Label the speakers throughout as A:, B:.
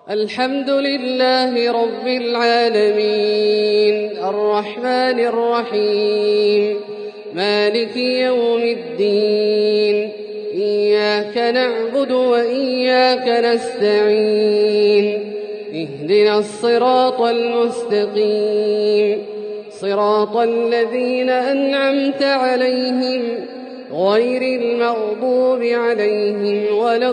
A: الحمد لله رب العالمين الرحمن الرحيم مالك يوم الدين إياك نعبد وإياك نستعين اهدنا الصراط المستقيم صراط الذين أنعمت عليهم غير المغضوب عليهم ولا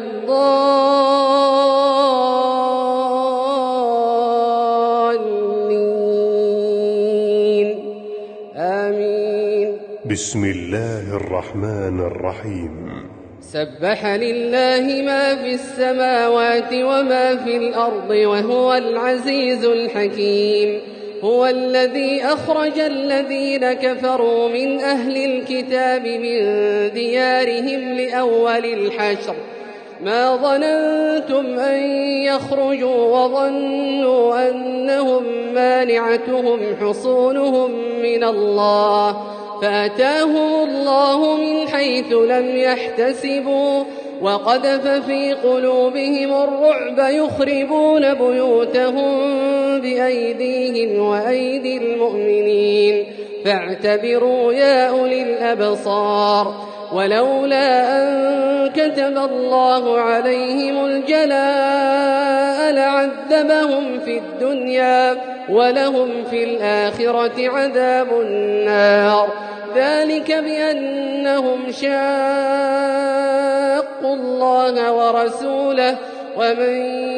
A: الضالين آمين.
B: بسم الله الرحمن الرحيم.
A: سبح لله ما في السماوات وما في الأرض وهو العزيز الحكيم. هو الذي أخرج الذين كفروا من أهل الكتاب من ديارهم لأول الحشر ما ظننتم أن يخرجوا وظنوا أنهم مانعتهم حصونهم من الله فأتاهم الله من حيث لم يحتسبوا وقذف في قلوبهم الرعب يخربون بيوتهم بأيديهم وأيدي المؤمنين فاعتبروا يا أولي الأبصار. ولولا أن كتب الله عليهم الجلاء لعذبهم في الدنيا ولهم في الآخرة عذاب النار ذلك بأنهم شاقوا الله ورسوله ومن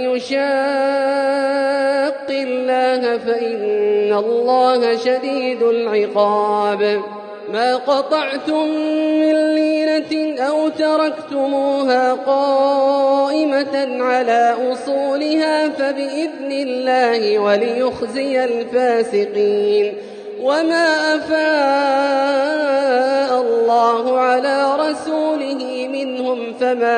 A: يشاق الله فإن الله شديد العقاب. ما قطعتم من لينة أو تركتموها قائمة على أصولها فبإذن الله وليخزي الفاسقين. وما أفاء الله على رسوله منهم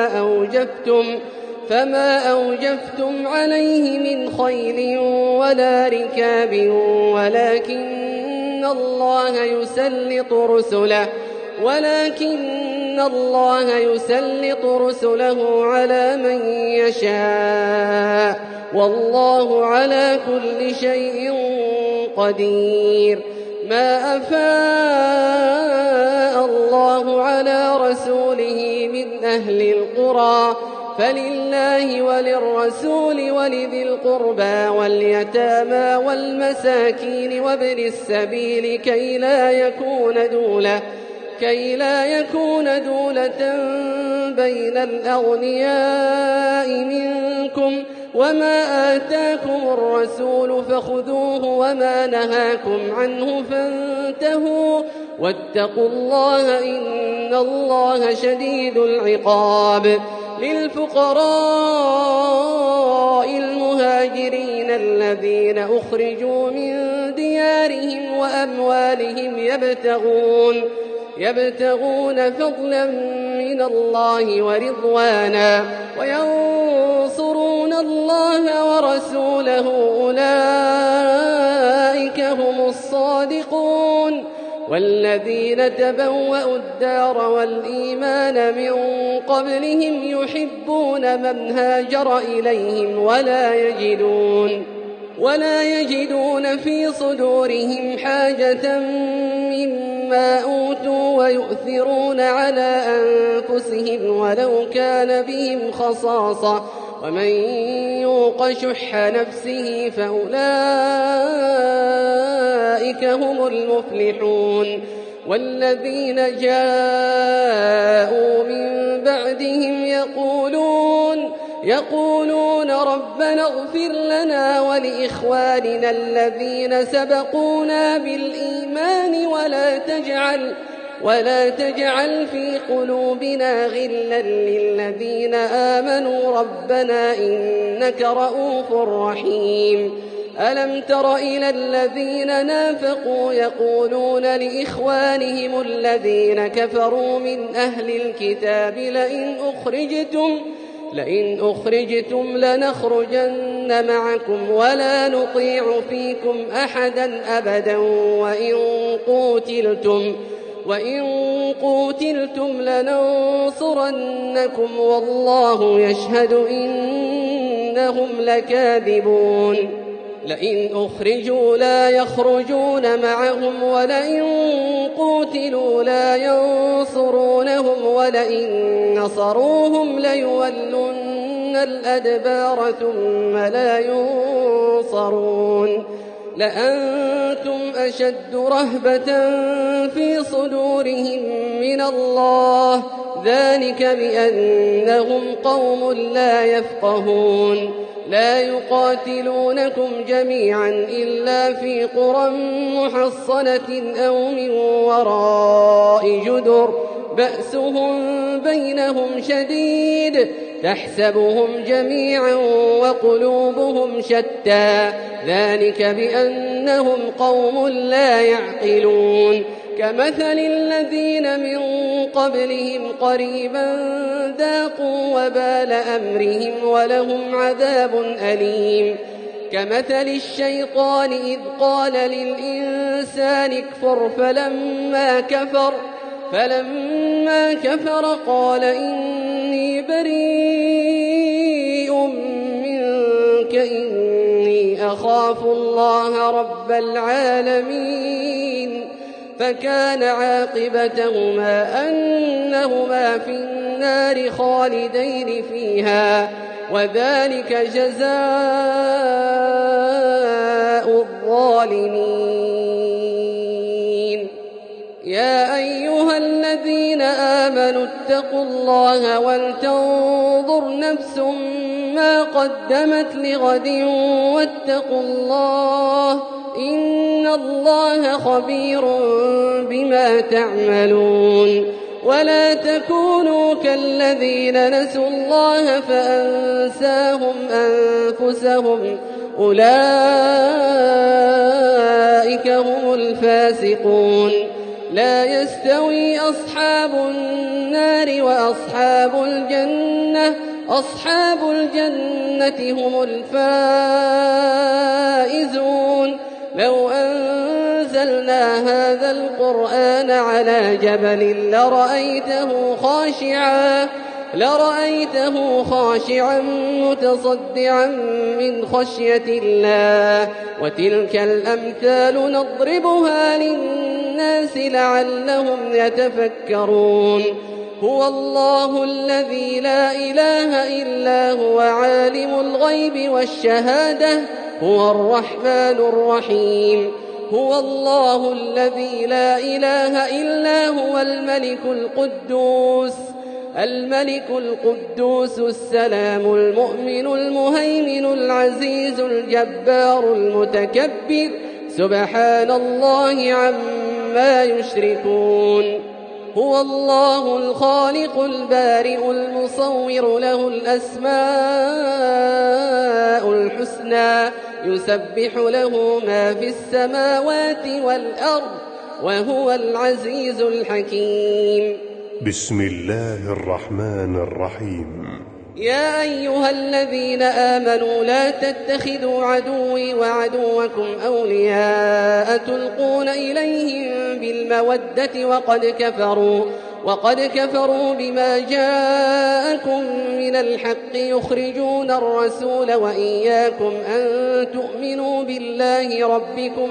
A: فما أوجفتم عليه من خيل ولا ركاب ولكن الله يسلط رسله على من يشاء والله على كل شيء قدير. ما أفاء الله على رسوله من أهل القرى فلله وللرسول ولذي القربى واليتامى والمساكين وابن السبيل كي لا يكون دولة بين الأغنياء منكم. وما آتاكم الرسول فخذوه وما نهاكم عنه فانتهوا واتقوا الله إن الله شديد العقاب. للفقراء المهاجرين الذين أخرجوا من ديارهم وأموالهم يبتغون فضلا من الله ورضوانا وينصرون الله ورسوله أولئك هم الصادقون. والذين تبوأوا الدار والإيمان من قبلهم يحبون من هاجر إليهم ولا يجدون في صدورهم حاجة مما أوتوا ويؤثرون على أنفسهم ولو كان بهم خصاصة ومن يوق شح نفسه فأولئك هم المفلحون. والذين جاءوا من بعدهم يقولون ربنا اغفر لنا ولإخواننا الذين سبقونا بالإيمان ولا تجعل في قلوبنا غلا للذين آمنوا ربنا إنك رؤوف رحيم. ألم تر إلى الذين نافقوا يقولون لإخوانهم الذين كفروا من أهل الكتاب لئن أخرجتم لنخرجن معكم ولا نطيع فيكم أحدا أبدا وإن قوتلتم لننصرنكم والله يشهد إن إنهم لكاذبون لئن أخرجوا لا يخرجون معهم ولئن قوتلوا لا ينصرونهم ولئن نصروهم ليولن الأدبار ثم لا ينصرون لأنتم أشد رهبة في صدورهم من الله ذلك بأنهم قوم لا يفقهون لا يقاتلونكم جميعا إلا في قرى محصنة أو من وراء جدر بأسهم بينهم شديد تحسبهم جميعا وقلوبهم شتى ذلك بأنهم قوم لا يعقلون كمثل الذين من قبلهم قريبا ذاقوا وبال أمرهم ولهم عذاب أليم كمثل الشيطان إذ قال للإنسان اكفر فلما كفر قال إني بريء منك إني أخاف الله رب العالمين فكان عاقبتهما أنهما في النار خالدين فيها وذلك جزاء الظالمين يا أيها الذين آمنوا اتقوا الله ولتنظر نفس ما قدمت لغد واتقوا الله إن الله خبير بما تعملون ولا تكونوا كالذين نسوا الله فأنساهم أنفسهم أولئك هم الفاسقون لا يستوي أصحاب النار وأصحاب الجنة أصحاب الجنة هم الفائزون لو أنزلنا هذا القرآن على جبل لرأيته خاشعا متصدعا من خشية الله وتلك الأمثال نضربها للناس لعلهم يتفكرون هو الله الذي لا إله إلا هو عالم الغيب والشهادة هو الرحمن الرحيم هو الله الذي لا إله إلا هو الملك القدوس السلام المؤمن المهيمن العزيز الجبار المتكبر سبحان الله عما يشركون هو الله الخالق البارئ المصور له الأسماء الحسنى يسبح له ما في السماوات والأرض وهو العزيز الحكيم
B: بسم الله الرحمن الرحيم
A: يا أيها الذين آمنوا لا تتخذوا عدوي وعدوكم أولياء تلقون إليهم بالمودة وقد كفروا بما جاءكم من الحق يخرجون الرسول وإياكم أن تؤمنوا بالله ربكم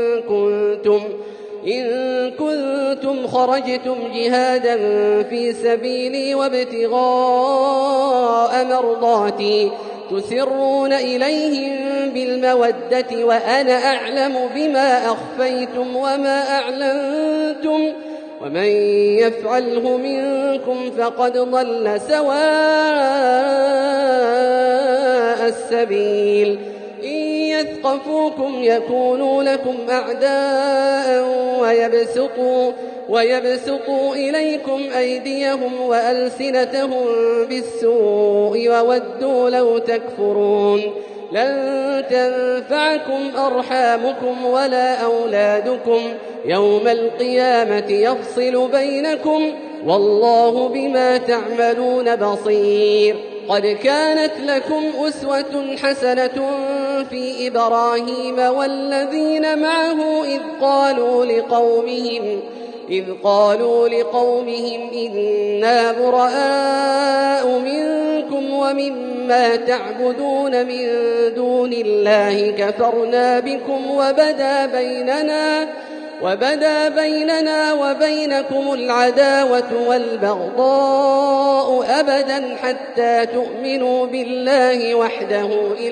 A: إن كنتم خرجتم جهادا في سبيلي وابتغاء مرضاتي تسرون إليهم بالمودة وأنا أعلم بما أخفيتم وما أعلنتم ومن يفعله منكم فقد ضل سواء السبيل إن يثقفوكم يكونوا لكم أعداء ويبسطوا إليكم أيديهم وألسنتهم بالسوء وودوا لو تكفرون لن تنفعكم أرحامكم ولا أولادكم يوم القيامة يفصل بينكم والله بما تعملون بصير قد كانت لكم أسوة حسنة في إبراهيم والذين معه إذ قالوا لقومهم إنا براء منكم ومما ما تعبدون من دون الله كفرنا بكم وبدا بيننا وبينكم العداوة والبغضاء أبدا حتى تؤمنوا بالله وحده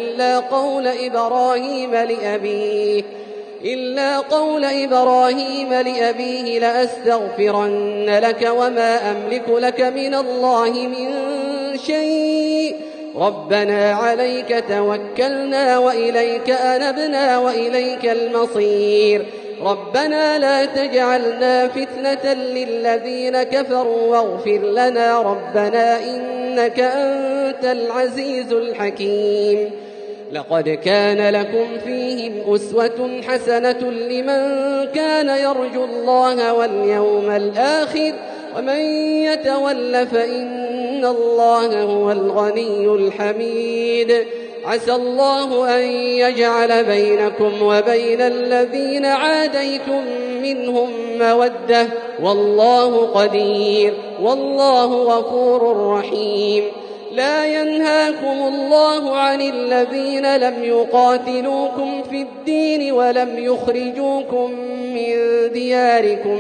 A: إلا قول إبراهيم لأبيه لأستغفرن لك وما أملك لك من الله من شيء ربنا عليك توكلنا وإليك أنبنا وإليك المصير ربنا لا تجعلنا فتنة للذين كفروا واغفر لنا ربنا إنك أنت العزيز الحكيم لقد كان لكم فيهم أسوة حسنة لمن كان يرجو الله واليوم الآخر ومن يتول فإن الله هو الغني الحميد عسى الله أن يجعل بينكم وبين الذين عاديتم منهم مودة والله قدير والله غفور رحيم لا ينهاكم الله عن الذين لم يقاتلوكم في الدين ولم يخرجوكم من دياركم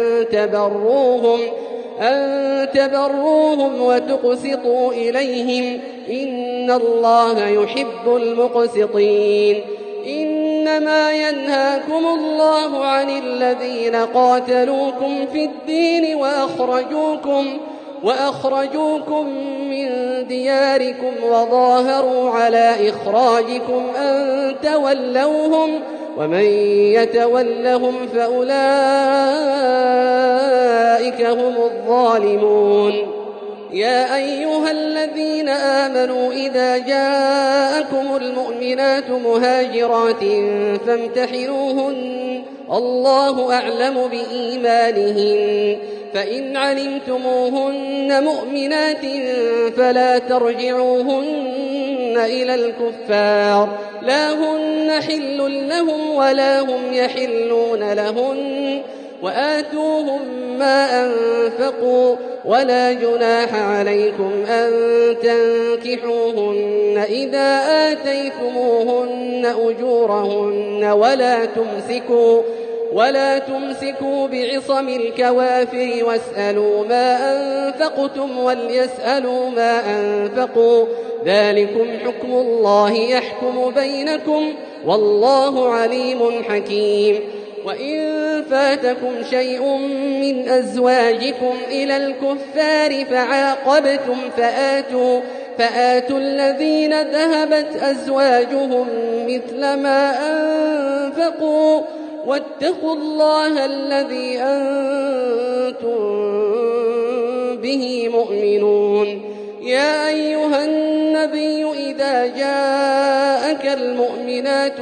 A: أن تبروهم وتقسطوا إليهم إن الله يحب المقسطين إنما ينهاكم الله عن الذين قاتلوكم في الدين وأخرجوكم من دياركم وظاهروا على إخراجكم أن تولوهم ومن يتولهم فأولئك هم الظالمون يا أيها الذين آمنوا إذا جاءكم المؤمنات مهاجرات فامتحنوهن الله أعلم بإيمانهن فإن علمتموهن مؤمنات فلا ترجعوهن إلى الكفار لا هن حل لهم ولا هم يحلون لهن وآتوهم ما أنفقوا ولا جناح عليكم أن تنكحوهن إذا آتيتموهن أجورهن ولا تمسكوا بعصم الكوافر واسألوا ما أنفقتم وليسألوا ما أنفقوا ذلكم حكم الله يحكم بينكم والله عليم حكيم وإن فاتكم شيء من أزواجكم إلى الكفار فعاقبتم فآتوا الذين ذهبت أزواجهم مثل ما أنفقوا واتقوا الله الذي أنتم به مؤمنون يا أيها النبي إذا جاءك المؤمنات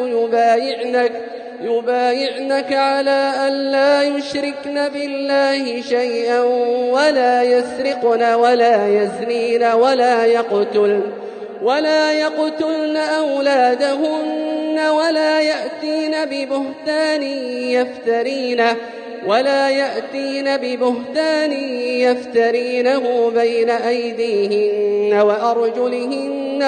A: يبايعنك على أن لا يشركن بالله شيئا ولا يسرقن ولا يزنين ولا يقتلن أولادهن ولا يأتين ببهتان يفترينه بين أيديهن وأرجلهن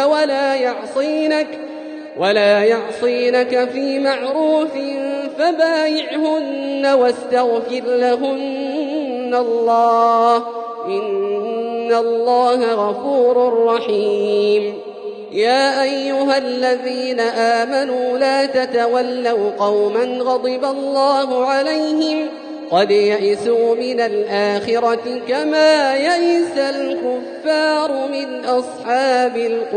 A: ولا يعصينك في معروف فبايعهن واستغفر لهن الله إن الله غفور رحيم يا أيها الذين آمنوا لا تتولوا قوما غضب الله عليهم قد يئسوا من الآخرة كما يئس الكفار من أصحاب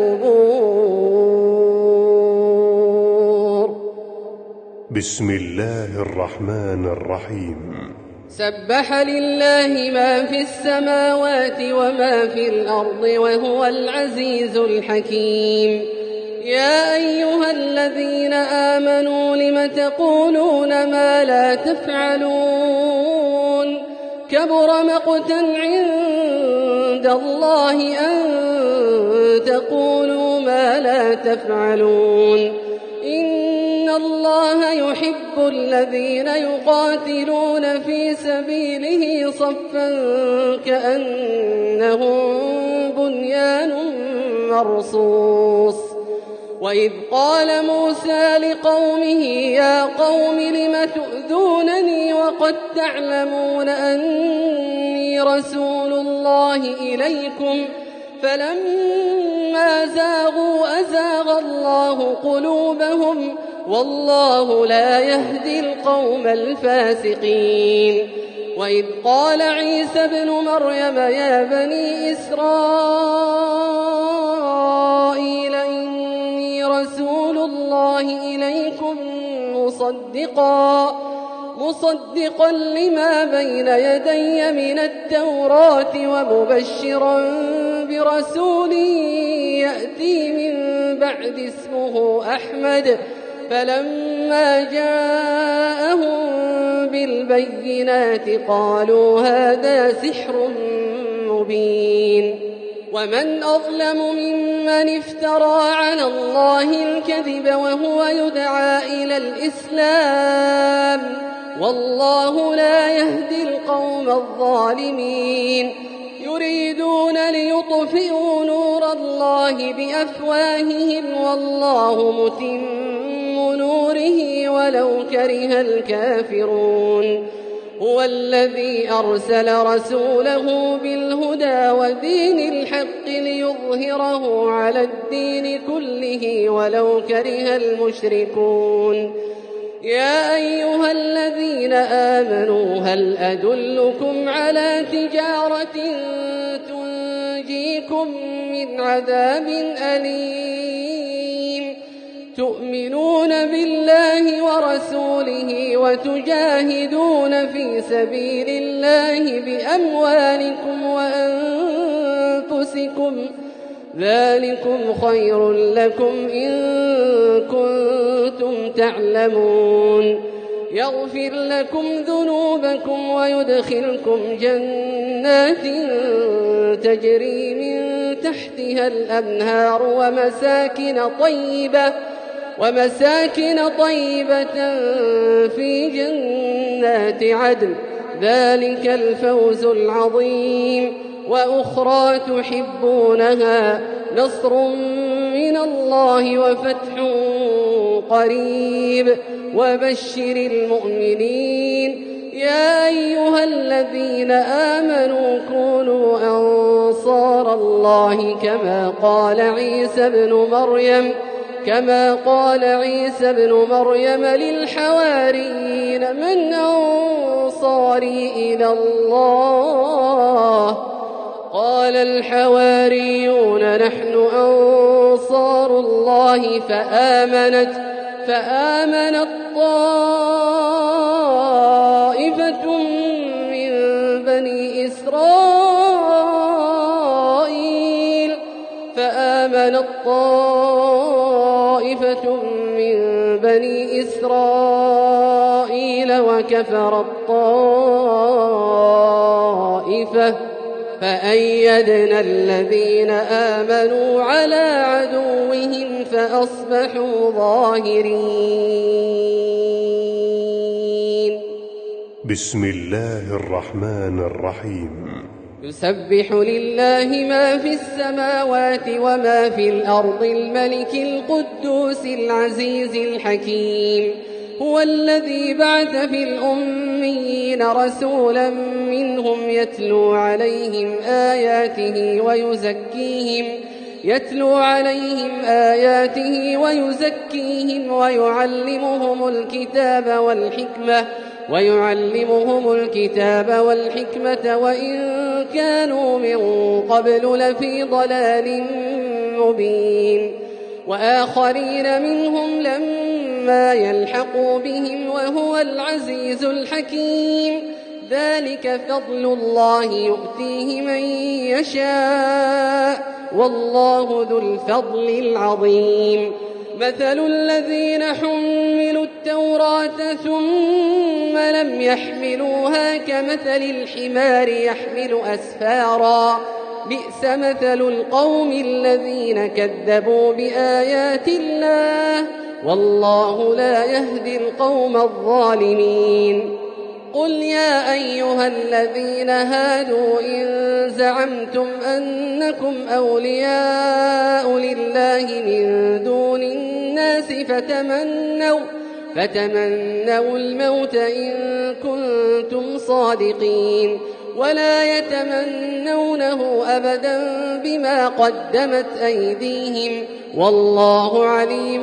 A: القبور
B: بسم الله الرحمن الرحيم
A: سبح لله ما في السماوات وما في الأرض وهو العزيز الحكيم يا أيها الذين آمنوا لم تقولون ما لا تفعلون كبر مقتا عند الله أن تقولوا ما لا تفعلون إن الله يحب الذين يقاتلون في صفا كأنهم بنيان مرصوص. وإذ قال موسى لقومه يا قوم لم تؤذونني وقد تعلمون أني رسول الله إليكم فلما زاغوا أزاغ الله قلوبهم والله لا يهدي القوم الفاسقين. وإذ قال عيسى ابن مريم يا بني إسرائيل إني رسول الله إليكم مصدقا لما بين يدي من التوراة ومبشرا برسول يأتي من بعد اسمه أحمد. فلما جاءهم بالبينات قالوا هذا سحر مبين. ومن أظلم ممن افترى على الله الكذب وهو يدعى إلى الإسلام والله لا يهدي القوم الظالمين. يريدون ليطفئوا نور الله بأفواههم والله متم نوره ولو كره الكافرون. هو الذي أرسل رسوله بالهدى ودين الحق ليظهره على الدين كله ولو كره المشركون. يا أيها الذين آمنوا هل أدلكم على تجارة تنجيكم من عذاب أليم تؤمنون بالله ورسوله وتجاهدون في سبيل الله بأموالكم وأنفسكم ذلكم خير لكم إن كنتم تعلمون. يغفر لكم ذنوبكم ويدخلكم جنات تجري من تحتها الأنهار ومساكن طيبة في جنات عدن ذلك الفوز العظيم. وأخرى تحبونها نصر من الله وفتح قريب وبشر المؤمنين. يا أيها الذين آمنوا كونوا أنصار الله كما قال عيسى بن مريم للحواريين من أنصاري إلى الله قال الحواريون نحن أنصار الله فآمنت طائفة من بني إسرائيل وكفرت طائفة فأيدنا الذين آمنوا على عدوهم فأصبحوا ظاهرين.
B: بسم الله الرحمن الرحيم.
A: يسبح لله ما في السماوات وما في الأرض الملك القدوس العزيز الحكيم. هو الذي بعث في الأميين رسولا منهم يتلو عليهم آياته ويزكيهم ويعلمهم الكتاب والحكمة وإن كانوا من قبل لفي ضلال مبين. وآخرين منهم لما يلحقوا بهم وهو العزيز الحكيم. ذلك فضل الله يؤتيه من يشاء والله ذو الفضل العظيم. مثل الذين حملوا التوراة ثم لم يحملوها كمثل الحمار يحمل أسفارا بئس مثل القوم الذين كذبوا بآيات الله والله لا يهدي القوم الظالمين. قل يا أيها الذين هادوا إن زعمتم أنكم أولياء لله من دون الناس فتمنوا الموت إن كنتم صادقين ولا يتمنونه أبدا بما قدمت أيديهم والله عليم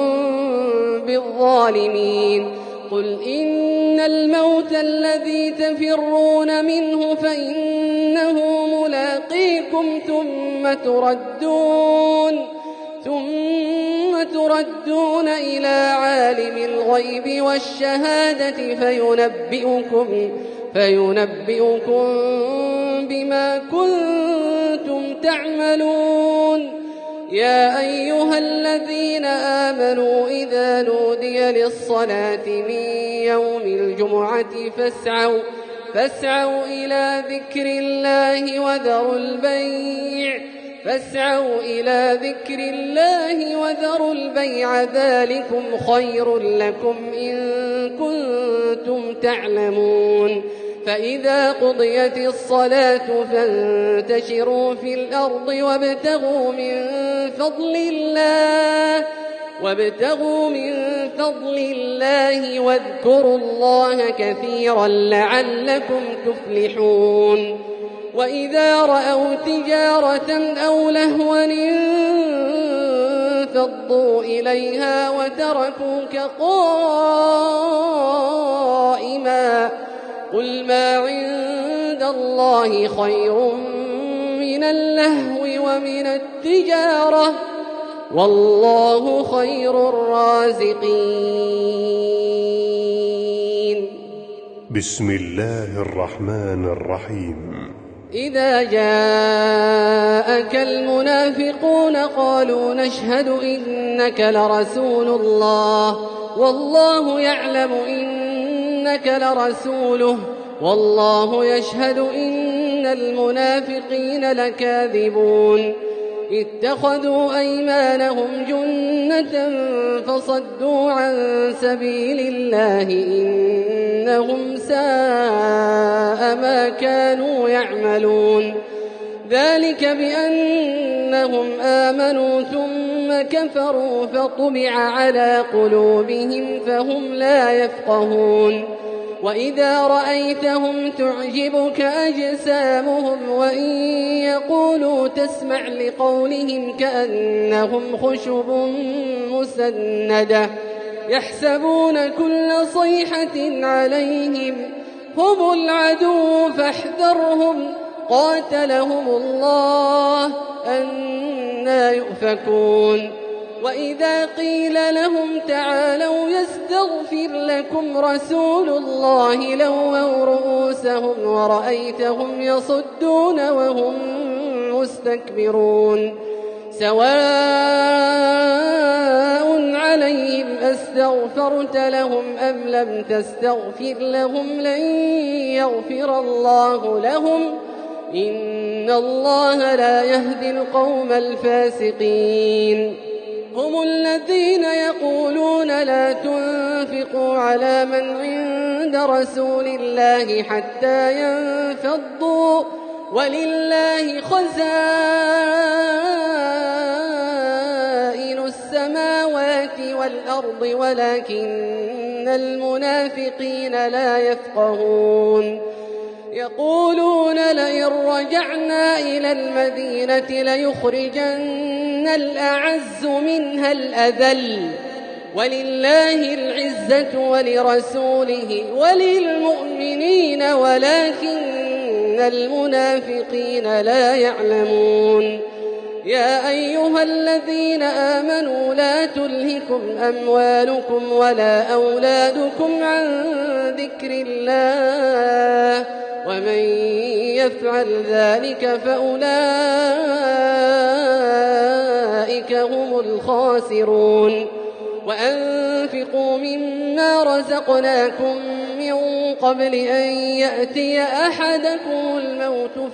A: بالظالمين. قل إن الموت الذي تفرون منه فإنه ملاقيكم ثم تردون إلى عالم الغيب والشهادة فينبئكم بما كنتم تعملون. يا أيها الذين آمنوا إذا نودي للصلاة من يوم الجمعة فاسعوا إلى ذكر الله وذروا البيع ذلكم خير لكم إن كنتم تعلمون. فإذا قضيت الصلاة فانتشروا في الأرض وابتغوا من فضل الله واذكروا الله كثيرا لعلكم تفلحون. وإذا رأوا تجارة أو لهوا انفضوا إليها وتركوك قائما قل ما عند الله خير من اللهو ومن التجارة والله خير الرازقين.
B: بسم الله الرحمن الرحيم.
A: إذا جاءك المنافقون قالوا نشهد إنك لرسول الله والله يعلم إنك لرسوله والله يشهد إن المنافقين لكاذبون. اتخذوا أيمانهم جنة فصدوا عن سبيل الله إنهم ساء ما كانوا يعملون. ذلك بأنهم آمنوا ثم كفروا فطبع على قلوبهم فهم لا يفقهون. وإذا رأيتهم تعجبك أجسامهم وإن يقولوا تسمع لقولهم كأنهم خشب مسندة يحسبون كل صيحة عليهم هم العدو فاحذرهم قاتلهم الله أنى يؤفكون. وإذا قيل لهم تعالوا يستغفر لكم رسول الله لووا رؤوسهم ورأيتهم يصدون وهم مستكبرون. سواء عليهم أستغفرت لهم أم لم تستغفر لهم لن يغفر الله لهم إن الله لا يهدي القوم الفاسقين. هم الذين يقولون لا تنفقوا على من عند رسول الله حتى ينفضوا ولله خزائن السماوات والأرض ولكن المنافقين لا يفقهون. يقولون لئن رجعنا إلى المدينة ليخرجن الأعز منها الأذل ولله العزة ولرسوله وللمؤمنين ولكن المنافقين لا يعلمون. يا أيها الذين آمنوا لا تلهكم أموالكم ولا أولادكم عن ذكر الله ومن يفعل ذلك فأولئك هم الخاسرون. وأنفقوا مما رزقناكم من قبل أن يأتي أحدكم الموت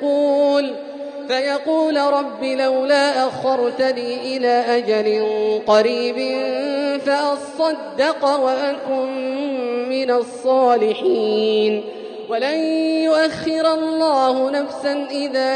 A: فيقول رب لولا أخرتني إلى أجل قريب فأصدق وأكن من الصالحين ولن يؤخر الله نفسا إذا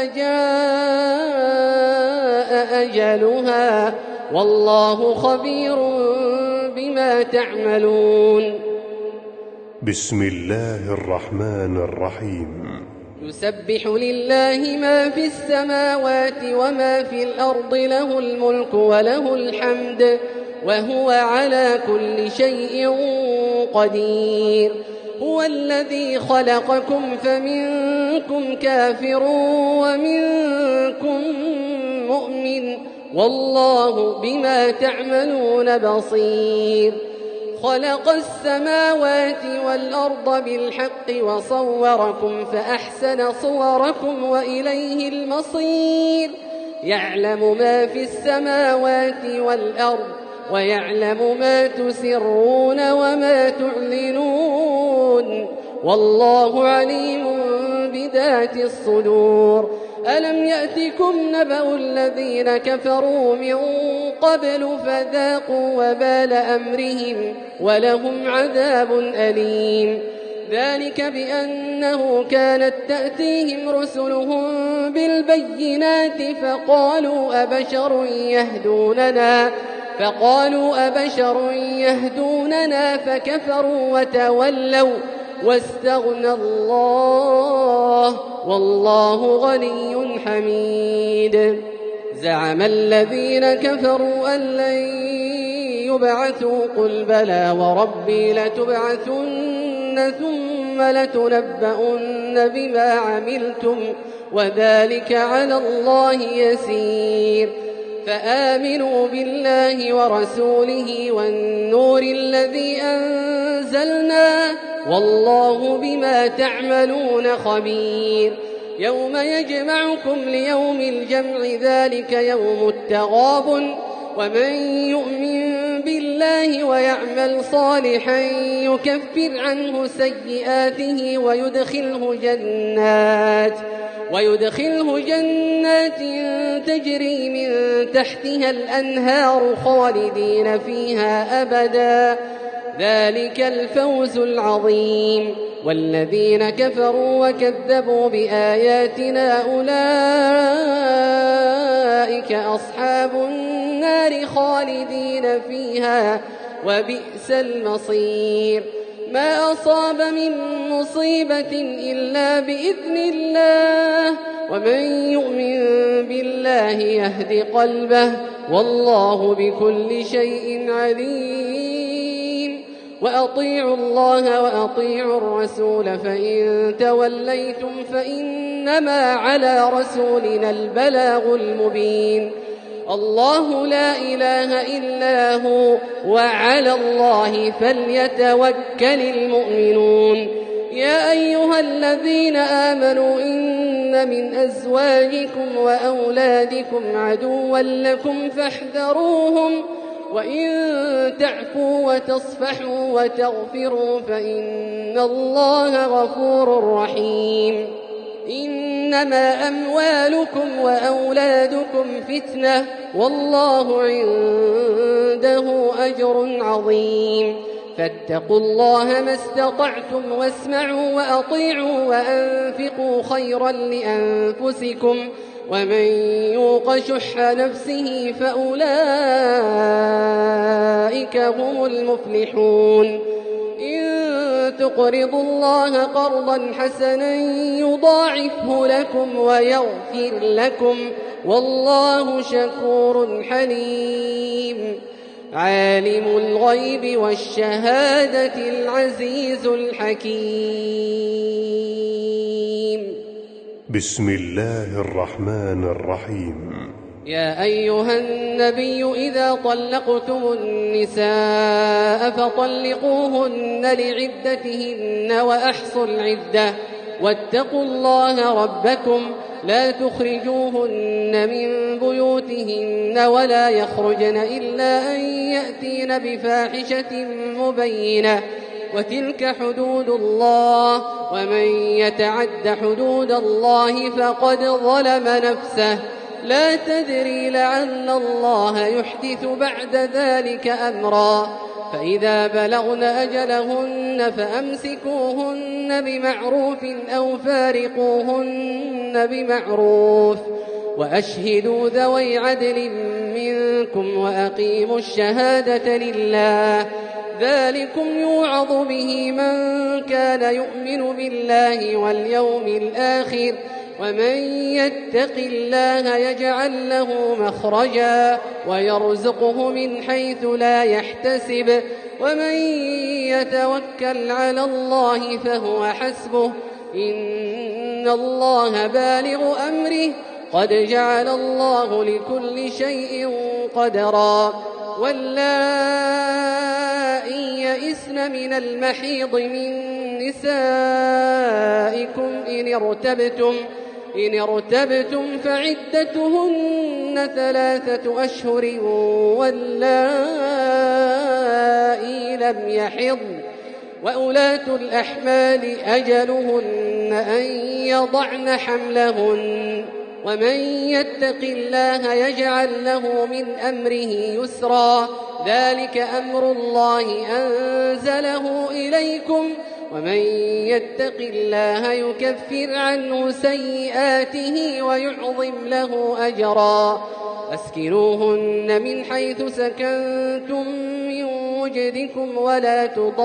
A: جاء أجلها والله خبير بما تعملون.
B: بسم الله الرحمن الرحيم.
A: يسبح لله ما في السماوات وما في الأرض له الملك وله الحمد وهو على كل شيء قدير. هو الذي خلقكم فمنكم كافر ومنكم مؤمن والله بما تعملون بصير. خلق السماوات والأرض بالحق وصوركم فأحسن صوركم وإليه المصير. يعلم ما في السماوات والأرض ويعلم ما تسرون وما تعلنون والله عليم بذات الصدور. ألم يأتكم نبأ الذين كفروا من قبل فذاقوا وبال أمرهم ولهم عذاب أليم. ذلك بأنه كانت تأتيهم رسلهم بالبينات فقالوا أبشر يهدوننا فكفروا وتولوا واستغنى الله والله غني حميد. زعم الذين كفروا أن لن يبعثوا قل بلى وربي لتبعثن ثم لتنبؤن بما عملتم وذلك على الله يسير. فآمنوا بالله ورسوله والنور الذي أنزلنا والله بما تعملون خبير. يوم يجمعكم ليوم الجمع ذلك يوم التغابن ومن يؤمن بالله ويعمل صالحا يكفر عنه سيئاته ويدخله جنات تجري من تحتها الأنهار خالدين فيها أبدا ذلك الفوز العظيم. والذين كفروا وكذبوا بآياتنا أولئك أصحاب النار خالدين فيها وبئس المصير. ما أصاب من مصيبة إلا بإذن الله ومن يؤمن بالله يهد قلبه والله بكل شيء عليم. وأطيعوا الله وأطيعوا الرسول فإن توليتم فإنما على رسولنا البلاغ المبين. الله لا إله إلا هو وعلى الله فليتوكل المؤمنون. يا أيها الذين آمنوا إن من أزواجكم وأولادكم عدوا لكم فاحذروهم وإن تعفوا وتصفحوا وتغفروا فإن الله غفور رحيم. إنما أموالكم وأولادكم فتنة والله عنده أجر عظيم. فاتقوا الله ما استطعتم واسمعوا وأطيعوا وأنفقوا خيرا لأنفسكم ومن يوق شح نفسه فأولئك هم المفلحون. إن تقرضوا الله قرضا حسنا يضاعفه لكم ويغفر لكم والله شكور حليم. عالم الغيب والشهادة العزيز الحكيم.
B: بسم الله الرحمن الرحيم.
A: يا أيها النبي إذا طلقتم النساء فطلقوهن لعدتهن وأحصوا العدة واتقوا الله ربكم لا تخرجوهن من بيوتهن ولا يخرجن إلا أن يأتين بفاحشة مبينة وتلك حدود الله ومن يتعد حدود الله فقد ظلم نفسه لا تدري لعل الله يحدث بعد ذلك أمرا. فإذا بلغن أجلهن فأمسكوهن بمعروف أو فارقوهن بمعروف وأشهدوا ذوي عدل منكم وأقيموا الشهادة لله ذلكم يوعظ به من كان يؤمن بالله واليوم الآخر ومن يتق الله يجعل له مخرجا ويرزقه من حيث لا يحتسب ومن يتوكل على الله فهو حسبه إن الله بالغ أمره قد جعل الله لكل شيء قدرا واللائي يئسن من المحيض من نسائكم إن ارتبتم فعدتهن 3 أشهر واللائي لم يحضن وأولاة الأحمال أجلهن أن يضعن حملهن ومن يتق الله يجعل له من أمره يسرا ذلك أمر الله أنزله إليكم ومن يتق الله يكفر عنه سيئاته ويعظم له أجرا أسكنوهن من حيث سكنتم من وجدكم ولا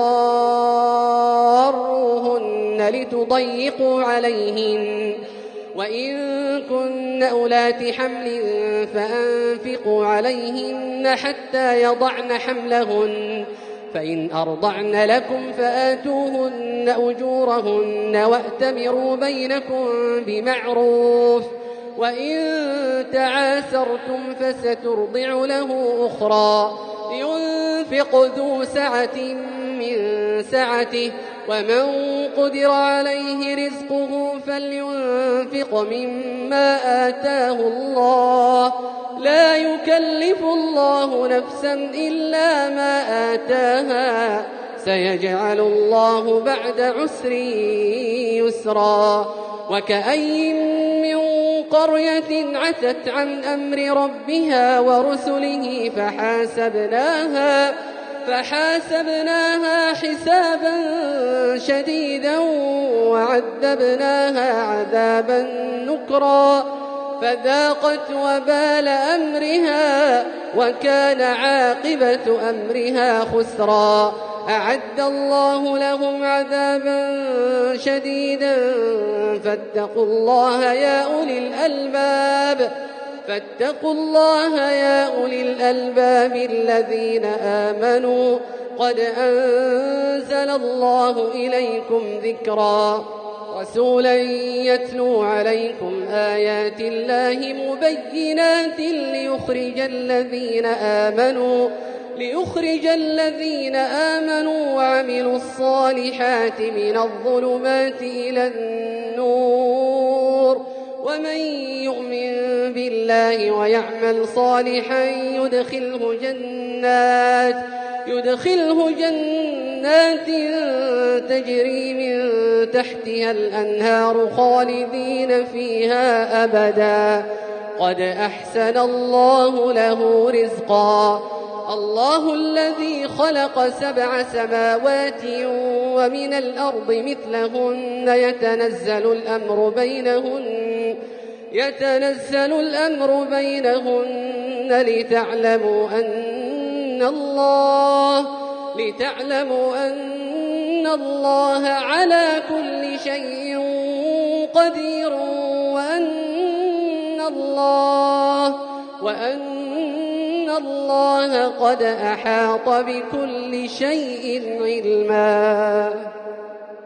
A: تضاروهن لتضيقوا عليهن وإن كن أولات حمل فأنفقوا عليهن حتى يضعن حملهن فإن أرضعن لكم فآتوهن أجورهن وأتمروا بينكم بمعروف وإن تعاسرتم فسترضع له أخرى لينفق ذو سعة من سعته ومن قدر عليه رزقه فلينفق مما آتاه الله لا يكلف الله نفسا إلا ما آتاها سيجعل الله بعد عسر يسرا وكأي من قرية عتت عن أمر ربها ورسله فحاسبناها حسابا شديدا وعذبناها عذابا نكرا فذاقت وبال أمرها وكان عاقبة أمرها خسرا أعد الله لهم عذابا شديدا فاتقوا الله يا أولي الألباب الذين آمنوا قد أنزل الله إليكم ذكرا رسولا يتلو عليكم آيات الله مبينات ليخرج الذين آمنوا وعملوا الصالحات من الظلمات إلى النور ومن يؤمن بالله ويعمل صالحا يدخله جنات تجري من تحتها الأنهار خالدين فيها أبدا قد أحسن الله له رزقا الله الذي خلق 7 سماوات ومن الأرض مثلهن يتنزل الأمر بينهن لتعلموا أن الله على كل شيء قدير وأن الله قد أحاط بكل شيء علما